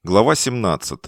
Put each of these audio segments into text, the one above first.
Глава 17.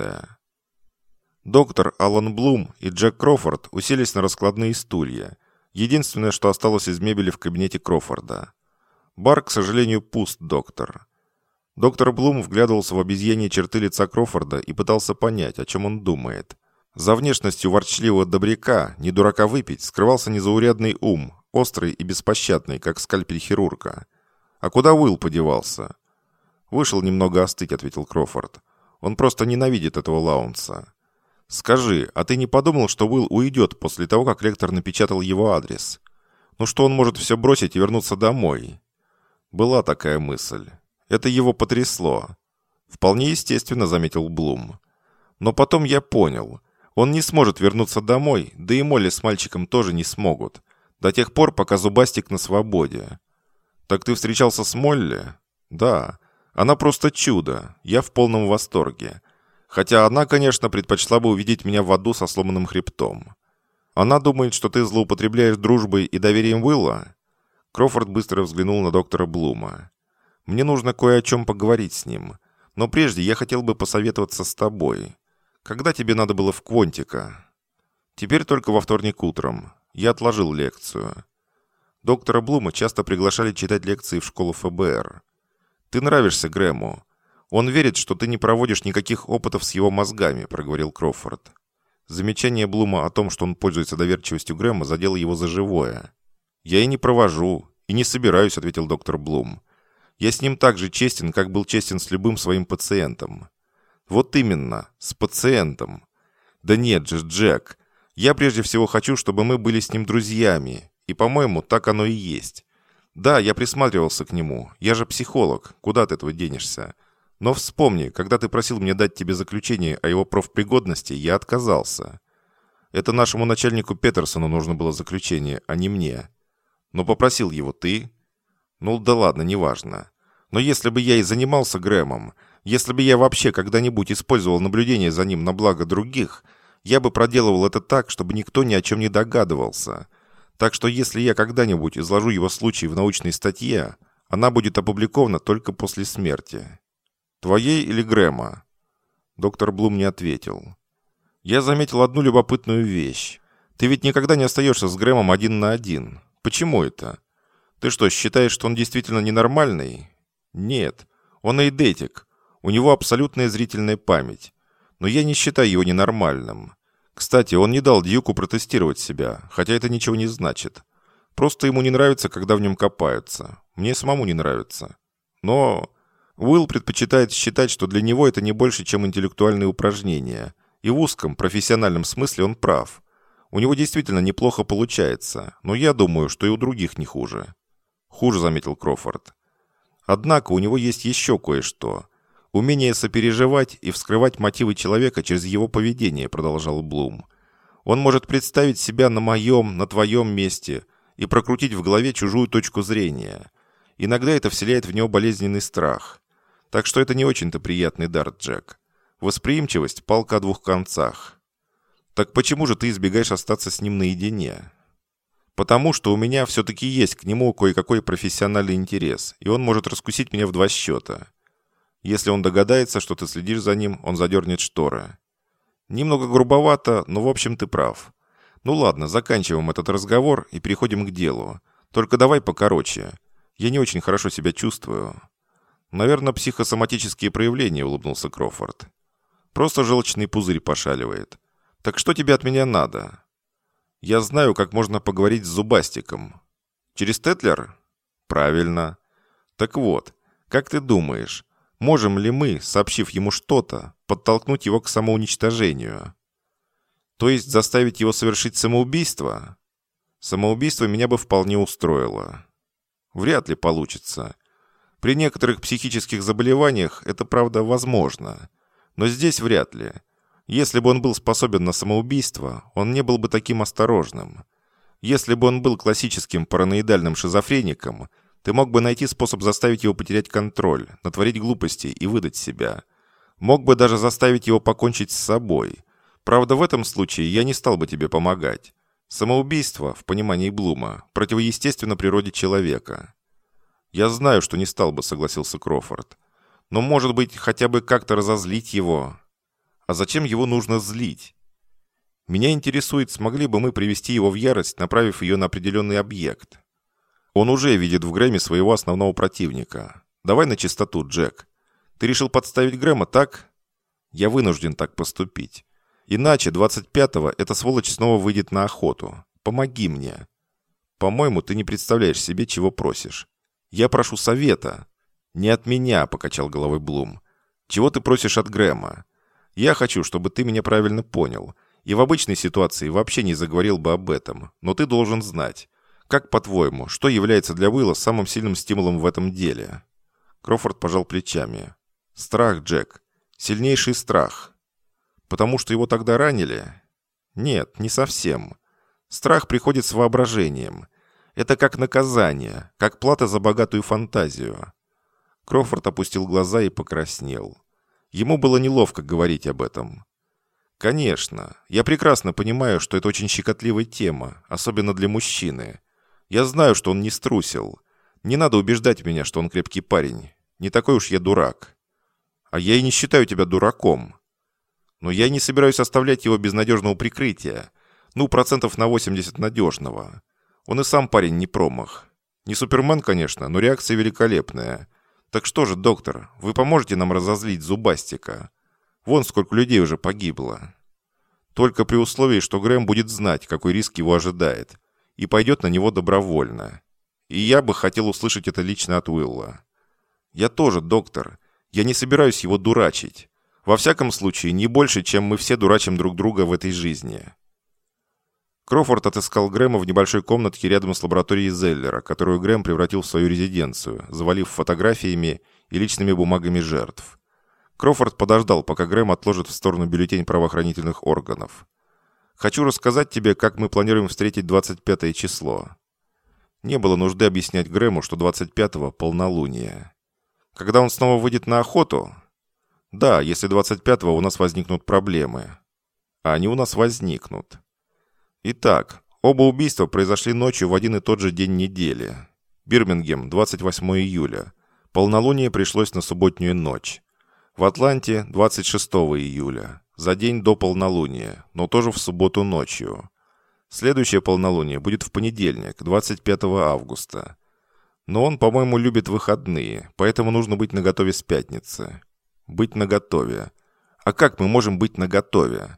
Доктор Алан Блум и Джек Крофорд уселись на раскладные стулья. Единственное, что осталось из мебели в кабинете Крофорда. Бар, к сожалению, пуст, доктор. Доктор Блум вглядывался в обезьяньи черты лица Крофорда и пытался понять, о чем он думает. За внешностью ворчливого добряка, не дурака выпить, скрывался незаурядный ум, острый и беспощадный, как скальпель хирурга. «А куда Уилл подевался?» «Вышел немного остыть», — ответил Крофорд. «Он просто ненавидит этого Лаунса». «Скажи, а ты не подумал, что Уилл уйдет после того, как ректор напечатал его адрес? Ну что он может все бросить и вернуться домой?» Была такая мысль. Это его потрясло. «Вполне естественно», — заметил Блум. «Но потом я понял. Он не сможет вернуться домой, да и Молли с мальчиком тоже не смогут. До тех пор, пока Зубастик на свободе». «Так ты встречался с Молли?» «Да. Она просто чудо. Я в полном восторге. Хотя она, конечно, предпочла бы увидеть меня в аду со сломанным хребтом. Она думает, что ты злоупотребляешь дружбой и доверием Уилла?» Крофорд быстро взглянул на доктора Блума. «Мне нужно кое о чем поговорить с ним. Но прежде я хотел бы посоветоваться с тобой. Когда тебе надо было в Квонтика?» «Теперь только во вторник утром. Я отложил лекцию». Доктора Блума часто приглашали читать лекции в школу ФБР. «Ты нравишься Грэму. Он верит, что ты не проводишь никаких опытов с его мозгами», — проговорил Крофорд. Замечание Блума о том, что он пользуется доверчивостью Грэма, задело его за живое. «Я и не провожу, и не собираюсь», — ответил доктор Блум. «Я с ним так же честен, как был честен с любым своим пациентом». «Вот именно, с пациентом». «Да нет же, Джек. Я прежде всего хочу, чтобы мы были с ним друзьями. И, по-моему, так оно и есть. Да, я присматривался к нему. Я же психолог. Куда от этого денешься? Но вспомни, когда ты просил меня дать тебе заключение о его профпригодности, я отказался. Это нашему начальнику Петерсону нужно было заключение, а не мне. Но попросил его ты. Ну да ладно, неважно. Но если бы я и занимался Грэмом, если бы я вообще когда-нибудь использовал наблюдение за ним на благо других, я бы проделывал это так, чтобы никто ни о чем не догадывался. Так что если я когда-нибудь изложу его случай в научной статье, она будет опубликована только после смерти. Твоей или Грэма?» Доктор Блум не ответил. «Я заметил одну любопытную вещь. Ты ведь никогда не остаешься с Грэмом один на один. Почему это? Ты что, считаешь, что он действительно ненормальный?» «Нет. Он эйдетик. У него абсолютная зрительная память. Но я не считаю его ненормальным. Кстати, он не дал Дьюку протестировать себя, хотя это ничего не значит. Просто ему не нравится, когда в нем копаются. Мне самому не нравится. Но Уилл предпочитает считать, что для него это не больше, чем интеллектуальные упражнения. И в узком, профессиональном смысле он прав. У него действительно неплохо получается, но я думаю, что и у других не хуже». «Хуже», — заметил Крофорд. «Однако у него есть еще кое-что. Умение сопереживать и вскрывать мотивы человека через его поведение», — продолжал Блум. «Он может представить себя на моем, на твоем месте и прокрутить в голове чужую точку зрения. Иногда это вселяет в него болезненный страх. Так что это не очень-то приятный дар, Джек. Восприимчивость — палка о двух концах. Так почему же ты избегаешь остаться с ним наедине?» «Потому что у меня все-таки есть к нему кое-какой профессиональный интерес, и он может раскусить меня в 2 счета. Если он догадается, что ты следишь за ним, он задернет шторы». «Немного грубовато, но в общем ты прав. Ну ладно, заканчиваем этот разговор и переходим к делу. Только давай покороче. Я не очень хорошо себя чувствую». «Наверное, психосоматические проявления», — улыбнулся Крофорд. «Просто желчный пузырь пошаливает. Так что тебе от меня надо?» «Я знаю, как можно поговорить с Зубастиком». «Через Тетлер?» «Правильно. Так вот, как ты думаешь, можем ли мы, сообщив ему что-то, подтолкнуть его к самоуничтожению? То есть заставить его совершить самоубийство?» «Самоубийство меня бы вполне устроило». «Вряд ли получится. При некоторых психических заболеваниях это, правда, возможно. Но здесь вряд ли. Если бы он был способен на самоубийство, он не был бы таким осторожным. Если бы он был классическим параноидальным шизофреником, ты мог бы найти способ заставить его потерять контроль, натворить глупостей и выдать себя. Мог бы даже заставить его покончить с собой. Правда, в этом случае я не стал бы тебе помогать. Самоубийство, в понимании Блума, противоестественно природе человека». «Я знаю, что не стал бы», — согласился Крофорд. Но, может быть, хотя бы как-то разозлить его. А зачем его нужно злить? Меня интересует, смогли бы мы привести его в ярость, направив ее на определенный объект. Он уже видит в Грэме своего основного противника. Давай на чистоту, Джек. Ты решил подставить Грэма, так? Я вынужден так поступить. Иначе 25-го эта сволочь снова выйдет на охоту. Помоги мне. По-моему, ты не представляешь себе, чего просишь. Я прошу совета. Не от меня, покачал головой Блум. Чего ты просишь от Грэма? Я хочу, чтобы ты меня правильно понял. И в обычной ситуации вообще не заговорил бы об этом. Но ты должен знать. Как, по-твоему, что является для Уилла самым сильным стимулом в этом деле? Кроуфорд пожал плечами. Страх, Джек. Сильнейший страх. Потому что его тогда ранили? Нет, не совсем. Страх приходит с воображением. Это как наказание, как плата за богатую фантазию. Кроуфорд опустил глаза и покраснел. Ему было неловко говорить об этом. Конечно, я прекрасно понимаю, что это очень щекотливая тема, особенно для мужчины. Я знаю, что он не струсил. Не надо убеждать меня, что он крепкий парень. Не такой уж я дурак. А я и не считаю тебя дураком. Но я не собираюсь оставлять его без надежного прикрытия. Ну, 80% надежного. Он и сам парень не промах. Не Супермен, конечно, но реакция великолепная. Так что же, доктор, вы поможете нам разозлить Зубастика? Вон сколько людей уже погибло. Только при условии, что Грэм будет знать, какой риск его ожидает, и пойдет на него добровольно. И я бы хотел услышать это лично от Уилла. Я тоже, доктор. Я не собираюсь его дурачить. Во всяком случае, не больше, чем мы все дурачим друг друга в этой жизни. Кроуфорд отыскал Грэма в небольшой комнатке рядом с лабораторией Зеллера, которую Грэм превратил в свою резиденцию, завалив фотографиями и личными бумагами жертв. Кроуфорд подождал, пока Грэм отложит в сторону бюллетень правоохранительных органов. «Хочу рассказать тебе, как мы планируем встретить 25 число». Не было нужды объяснять Грэму, что 25-го полнолуние. Когда он снова выйдет на охоту? Да, если 25-го у нас возникнут проблемы. А они у нас возникнут. Итак, оба убийства произошли ночью в один и тот же день недели. Бирмингем, 28 июля. Полнолуние пришлось на субботнюю ночь. В Атланте 26 июля. За день до полнолуния, но тоже в субботу ночью. Следующее полнолуние будет в понедельник, 25 августа. Но он, по-моему, любит выходные, поэтому нужно быть наготове с пятницы. Быть наготове. А как мы можем быть наготове?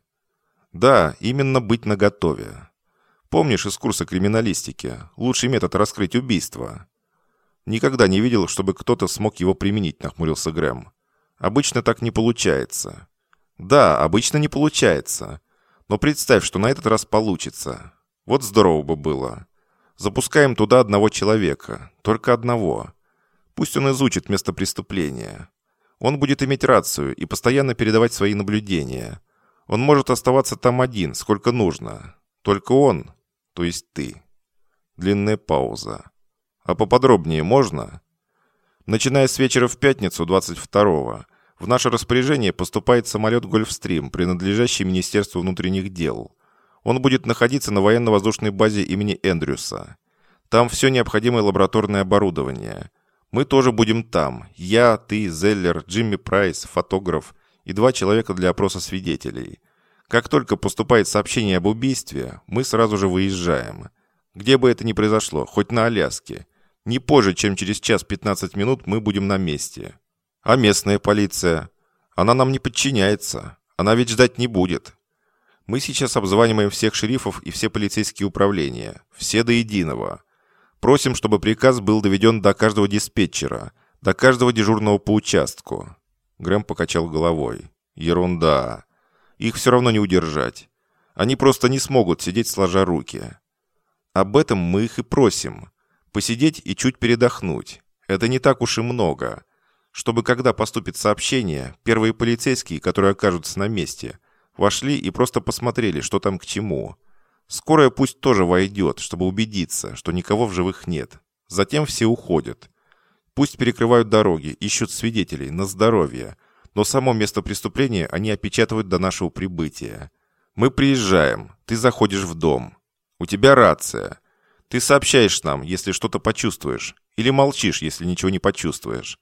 Да, именно быть наготове. Помнишь из курса криминалистики? Лучший метод раскрыть убийство. Никогда не видел, чтобы кто-то смог его применить, нахмурился Грэм. Обычно так не получается. Да, обычно не получается. Но представь, что на этот раз получится. Вот здорово бы было. Запускаем туда одного человека. Только одного. Пусть он изучит место преступления. Он будет иметь рацию и постоянно передавать свои наблюдения. Он может оставаться там один, сколько нужно. Только он, то есть ты. Длинная пауза. А поподробнее можно? Начиная с вечера в пятницу, 22-го, в наше распоряжение поступает самолет «Гольфстрим», принадлежащий Министерству внутренних дел. Он будет находиться на военно-воздушной базе имени Эндрюса. Там все необходимое лабораторное оборудование. Мы тоже будем там. Я, ты, Зеллер, Джимми Прайс, фотограф и 2 человека для опроса свидетелей. Как только поступает сообщение об убийстве, мы сразу же выезжаем. Где бы это ни произошло, хоть на Аляске. Не позже, чем через час 15 минут мы будем на месте. А местная полиция? Она нам не подчиняется. Она ведь ждать не будет. Мы сейчас обзваниваем всех шерифов и все полицейские управления. Все до единого. Просим, чтобы приказ был доведен до каждого диспетчера, до каждого дежурного по участку. Грэм покачал головой. Ерунда. Их все равно не удержать. Они просто не смогут сидеть сложа руки. Об этом мы их и просим. Посидеть и чуть передохнуть. Это не так уж и много. Чтобы, когда поступит сообщение, первые полицейские, которые окажутся на месте, вошли и просто посмотрели, что там к чему. Скорая пусть тоже войдет, чтобы убедиться, что никого в живых нет. Затем все уходят. Пусть перекрывают дороги, ищут свидетелей, на здоровье. Но само место преступления они опечатывают до нашего прибытия. Мы приезжаем, ты заходишь в дом. У тебя рация. Ты сообщаешь нам, если что-то почувствуешь. Или молчишь, если ничего не почувствуешь.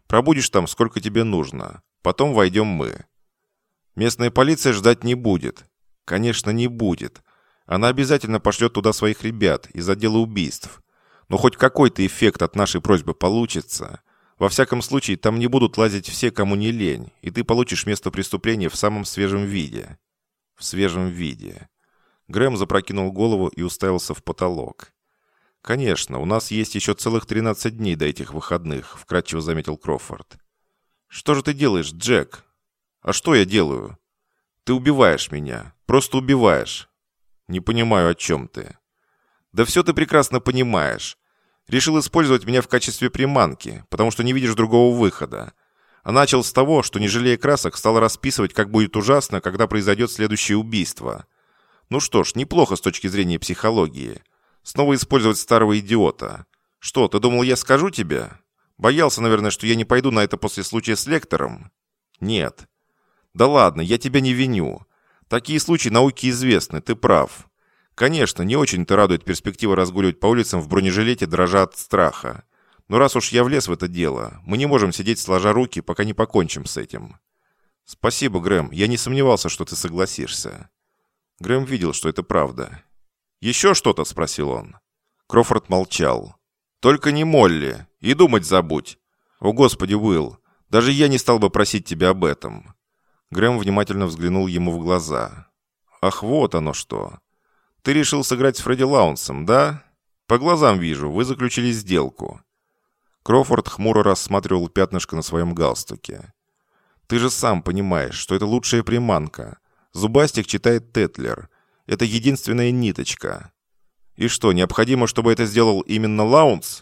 Пробудешь там сколько тебе нужно. Потом войдем мы. Местная полиция ждать не будет. Конечно, не будет. Она обязательно пошлет туда своих ребят из отдела убийств. Но хоть какой-то эффект от нашей просьбы получится. Во всяком случае, там не будут лазить все, кому не лень, и ты получишь место преступления в самом свежем виде. В свежем виде. Грэм запрокинул голову и уставился в потолок. «Конечно, у нас есть еще целых 13 дней до этих выходных», — вкратчиво заметил Кроуфорд. «Что же ты делаешь, Джек?» «А что я делаю?» «Ты убиваешь меня. Просто убиваешь». «Не понимаю, о чем ты». «Да все ты прекрасно понимаешь. Решил использовать меня в качестве приманки, потому что не видишь другого выхода. А начал с того, что, не жалея красок, стал расписывать, как будет ужасно, когда произойдет следующее убийство. Ну что ж, неплохо с точки зрения психологии. Снова использовать старого идиота. Что, ты думал, я скажу тебе? Боялся, наверное, что я не пойду на это после случая с Лектором? Нет. Да ладно, я тебя не виню. Такие случаи науке известны, ты прав. Конечно, не очень-то радует перспектива разгуливать по улицам в бронежилете, дрожа от страха. Но раз уж я влез в это дело, мы не можем сидеть сложа руки, пока не покончим с этим. Спасибо, Грэм, я не сомневался, что ты согласишься. Грэм видел, что это правда. «Еще что-то?» – спросил он. Кроуфорд молчал. «Только не Молли. И думать забудь. О, Господи, Уилл, даже я не стал бы просить тебя об этом». Грэм внимательно взглянул ему в глаза. «Ах, вот оно что. Ты решил сыграть с Фредди Лаунсом, да? По глазам вижу, вы заключили сделку». Кроуфорд хмуро рассматривал пятнышко на своем галстуке. «Ты же сам понимаешь, что это лучшая приманка. Зубастик читает Тетлер. Это единственная ниточка. И что, необходимо, чтобы это сделал именно Лаунс?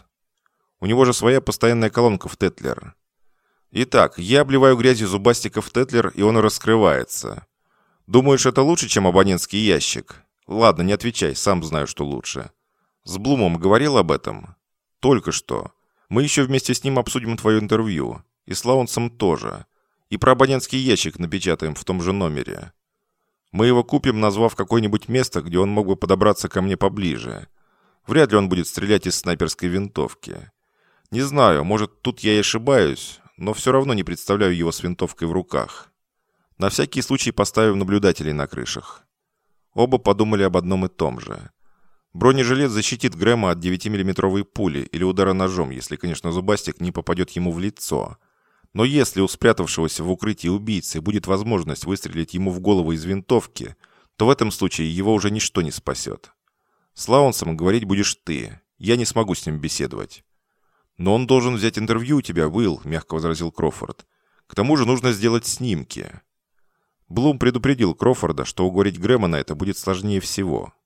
У него же своя постоянная колонка в Тетлер. Итак, я обливаю грязью зубастика в Тетлер, и он раскрывается. Думаешь, это лучше, чем абонентский ящик? Ладно, не отвечай, сам знаю, что лучше. С Блумом говорил об этом? Только что. Мы еще вместе с ним обсудим твое интервью. И с Лаунсом тоже. И про абонентский ящик напечатаем в том же номере. Мы его купим, назвав какое-нибудь место, где он мог бы подобраться ко мне поближе. Вряд ли он будет стрелять из снайперской винтовки. Не знаю, может, тут я и ошибаюсь, но все равно не представляю его с винтовкой в руках. На всякий случай поставим наблюдателей на крышах». Оба подумали об одном и том же. Бронежилет защитит Грэма от 9-миллиметровой пули или удара ножом, если, конечно, зубастик не попадет ему в лицо. Но если у спрятавшегося в укрытии убийцы будет возможность выстрелить ему в голову из винтовки, то в этом случае его уже ничто не спасет. С Лаунсом говорить будешь ты. Я не смогу с ним беседовать. «Но он должен взять интервью у тебя, Уилл», — мягко возразил Кроуфорд. «К тому же нужно сделать снимки». Блум предупредил Кроуфорда, что уговорить Грэма на это будет сложнее всего.